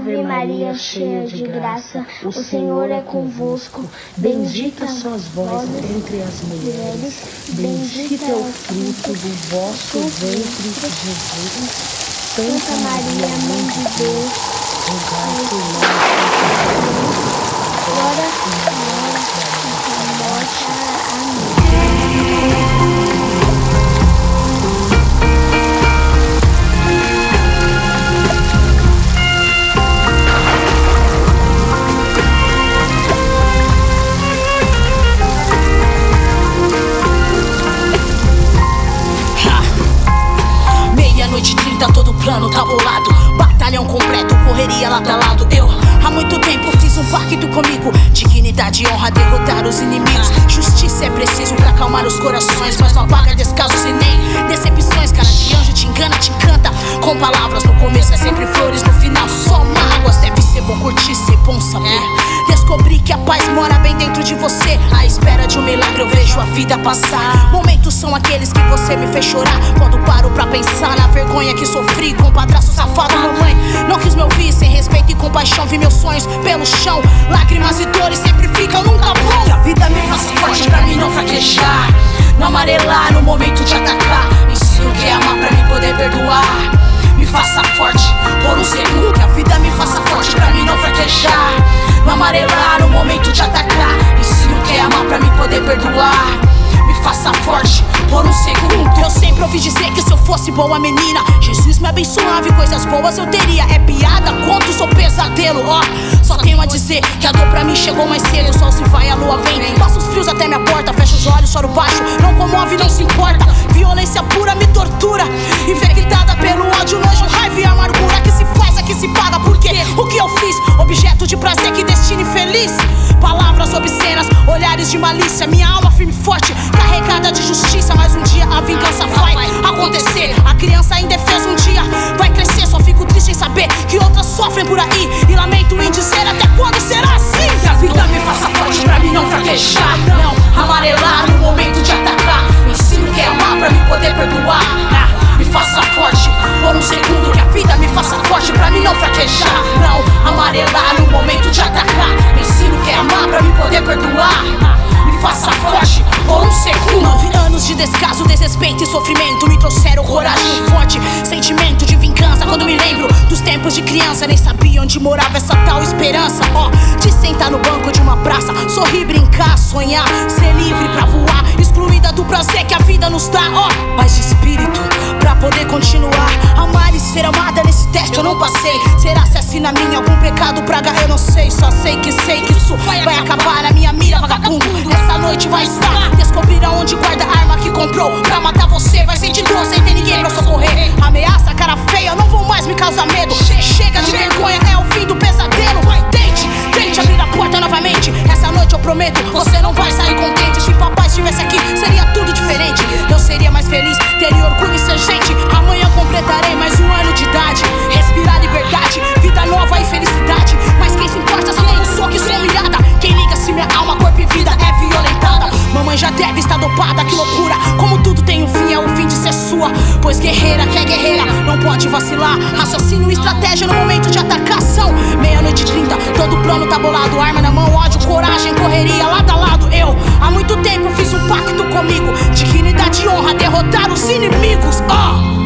Ave Maria, cheia de graça, o Senhor é convosco. Bendita sois vós entre as mulheres, bendito é o fruto do vosso ventre, Jesus. Santa Maria, Mãe de Deus, rogai por nós, agora e na hora da nossa morte. Amém. Meia-noite 30, todo plano tá bolado. Batalhão completo, correria lado a lado. Eu, há muito tempo, fiz um pacto comigo. Dignidade e honra, derrotar os inimigos. Justiça é preciso pra acalmar os corações, mas não apaga descasos e nem decepções. Cara de anjo te engana, te encanta com palavras. No começo é sempre flores, no final só mágoas. Deve ser bom curtir, ser bom saber. Descobri que a paz mora bem dentro de você. À espera de um milagre eu vejo a vida passar. Momentos são aqueles que você me fez chorar. Quando paro pra pensar na vergonha que sofri com o padrasto safado. Mamãe não quis me ouvir, sem respeito e compaixão. Vi meus sonhos pelo chão, lágrimas e dores sempre ficam nunca bom. Que a vida me faça forte pra mim não fraquejar, não amarelar no momento de atacar. Me ensina o que é amar pra mim poder perdoar. Me faça forte por um segundo. Que a vida me faça forte pra mim não fraquejar, não amarelar no momento de atacar. Me ensina o que é amar pra mim poder perdoar. Me faça forte por um segundo. Eu sempre ouvi dizer que se eu fosse boa menina, Jesus me abençoava e coisas boas eu teria. É piada, conto, sou pesadelo, ó. Só tenho a dizer que a dor pra mim chegou mais cedo. O sol se vai, a lua vem, passa os frios até minha porta. Fecho os olhos, choro baixo, não comove, não se importa. Violência pura me tortura, infectada pelo ódio, nojo, raiva e amargura. Que se faz, que se paga, porque o que eu fiz? Objeto de prazer, que destino infeliz. Palavras obscenas, olhares de malícia. Minha alma firme e forte, carregada de justiça. Mas um dia a vingança vai acontecer. A criança indefesa um dia vai crescer. Só fico triste em saber que outras sofrem por aí, e lamento em dizer até quando será assim. Que a vida me faça forte pra mim não fraquejar, não amarelar no momento de atacar. Me ensino o que é amar pra mim poder perdoar. Me faça forte por um segundo. Que a vida me faça forte pra mim não fraquejar, não amarelar no momento de atacar. Me ensino o que é amar pra mim poder perdoar. Me faça forte por um segundo. 9 anos de descaso, desrespeito e sofrimento me trouxeram coragem e forte sentimento de vingança. Quando me lembro dos tempos de criança, nem sabia onde morava essa tal esperança. Ó, de sentar no banco de uma praça, sorrir, brincar, sonhar, ser livre pra voar, excluída do prazer que a vida nos dá. Ó, paz de espírito pra poder continuar. Amar e ser amada, nesse teste eu não passei. Será se assina minha algum pecado, praga? Eu não sei, só sei que isso vai acabar. A minha mira, vagabundo, essa noite vai estar. Descobrir aonde guarda a arma que comprou pra matar você. Vai sentir dor sem ter ninguém pra socorrer. Ameaça, cara feia, não vão mais me causar medo. Chega de vergonha, é o fim do pesadelo. Tente abrir a porta novamente. Essa noite eu prometo, você não vai sair contente. Se papai estivesse aqui, seria tudo diferente. Eu seria mais feliz, teria orgulho em ser gente. Amanhã completarei mais um ano de idade. Respirar liberdade, vida nova e felicidade. Mas quem se importa se eu sou que sou humilhada? Quem liga se minha alma, corpo e vida é violentada? Mamãe já deve estar dopada, que loucura. Como tudo tem um fim, é o fim de ser sua. Pois guerreira que é guerreira, não pode vacilar. Raciocínio e estratégia no momento de atacação. Meia-noite 30, todo plano tá bolado. Arma na mão, ódio, coragem, correria lado a lado. Eu, há muito tempo fiz um pacto comigo. Dignidade e honra, derrotar os inimigos.